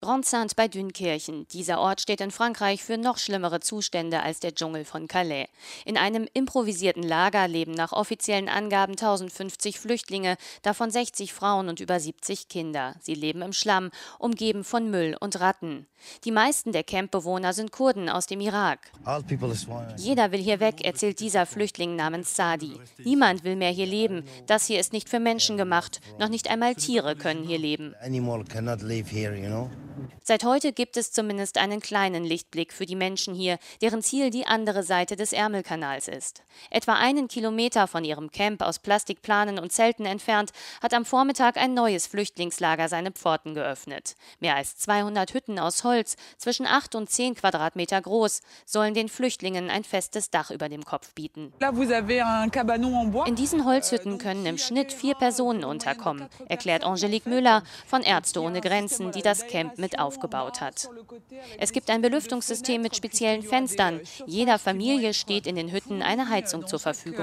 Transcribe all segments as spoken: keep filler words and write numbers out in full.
Grande-Sainte bei Dünkirchen. Dieser Ort steht in Frankreich für noch schlimmere Zustände als der Dschungel von Calais. In einem improvisierten Lager leben nach offiziellen Angaben tausendfünfzig Flüchtlinge, davon sechzig Frauen und über siebzig Kinder. Sie leben im Schlamm, umgeben von Müll und Ratten. Die meisten der Campbewohner sind Kurden aus dem Irak. Jeder will hier weg, erzählt dieser Flüchtling namens Sadi. Niemand will mehr hier leben. Das hier ist nicht für Menschen gemacht. Noch nicht einmal Tiere können hier leben. Seit heute gibt es zumindest einen kleinen Lichtblick für die Menschen hier, deren Ziel die andere Seite des Ärmelkanals ist. Etwa einen Kilometer von ihrem Camp aus Plastikplanen und Zelten entfernt, hat am Vormittag ein neues Flüchtlingslager seine Pforten geöffnet. Mehr als zweihundert Hütten aus Holz, zwischen acht und zehn Quadratmeter groß, sollen den Flüchtlingen ein festes Dach über dem Kopf bieten. In diesen Holzhütten können im Schnitt vier Personen unterkommen, erklärt Angelique Müller von Ärzte ohne Grenzen, die das Camp mit aufgebaut hat. Es gibt ein Belüftungssystem mit speziellen Fenstern. Jeder Familie steht in den Hütten eine Heizung zur Verfügung.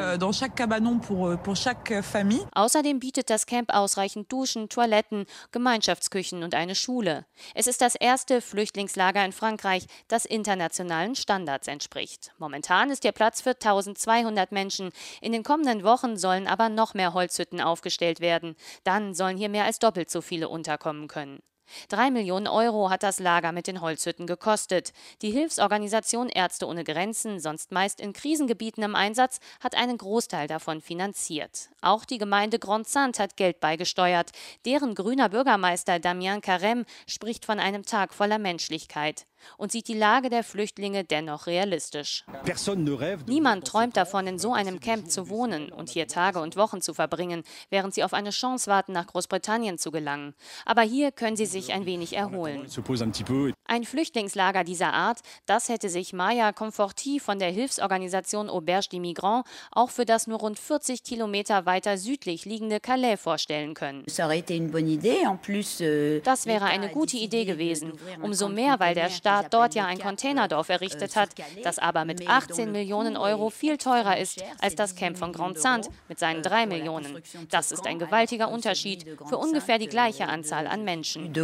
Außerdem bietet das Camp ausreichend Duschen, Toiletten, Gemeinschaftsküchen und eine Schule. Es ist das erste Flüchtlingslager in Frankreich, das internationalen Standards entspricht. Momentan ist der Platz für eintausendzweihundert Menschen. In den kommenden Wochen sollen aber noch mehr Holzhütten aufgestellt werden. Dann sollen hier mehr als doppelt so viele unterkommen können. Drei Millionen Euro hat das Lager mit den Holzhütten gekostet. Die Hilfsorganisation Ärzte ohne Grenzen, sonst meist in Krisengebieten im Einsatz, hat einen Großteil davon finanziert. Auch die Gemeinde Grande-Sainte hat Geld beigesteuert. Deren grüner Bürgermeister Damien Carême spricht von einem Tag voller Menschlichkeit und sieht die Lage der Flüchtlinge dennoch realistisch. Niemand träumt davon, in so einem Camp zu wohnen und hier Tage und Wochen zu verbringen, während sie auf eine Chance warten, nach Großbritannien zu gelangen. Aber hier können sie sich ein wenig erholen. Ein Flüchtlingslager dieser Art, das hätte sich Maya Conforti von der Hilfsorganisation Auberge des Migrants auch für das nur rund vierzig Kilometer weiter südlich liegende Calais vorstellen können. Das wäre eine gute Idee gewesen, umso mehr, weil der Staat dort ja ein Containerdorf errichtet hat, das aber mit achtzehn Millionen Euro viel teurer ist als das Camp von Grande-Sainte mit seinen drei Millionen. Das ist ein gewaltiger Unterschied für ungefähr die gleiche Anzahl an Menschen.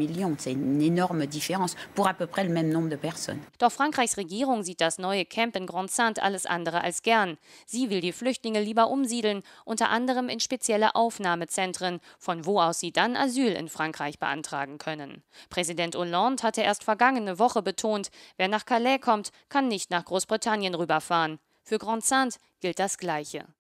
Doch Frankreichs Regierung sieht das neue Camp in Grande-Sainte alles andere als gern. Sie will die Flüchtlinge lieber umsiedeln, unter anderem in spezielle Aufnahmezentren, von wo aus sie dann Asyl in Frankreich beantragen können. Präsident Hollande hatte erst vergangene Woche betont, wer nach Calais kommt, kann nicht nach Großbritannien rüberfahren. Für Grande-Sainte gilt das Gleiche.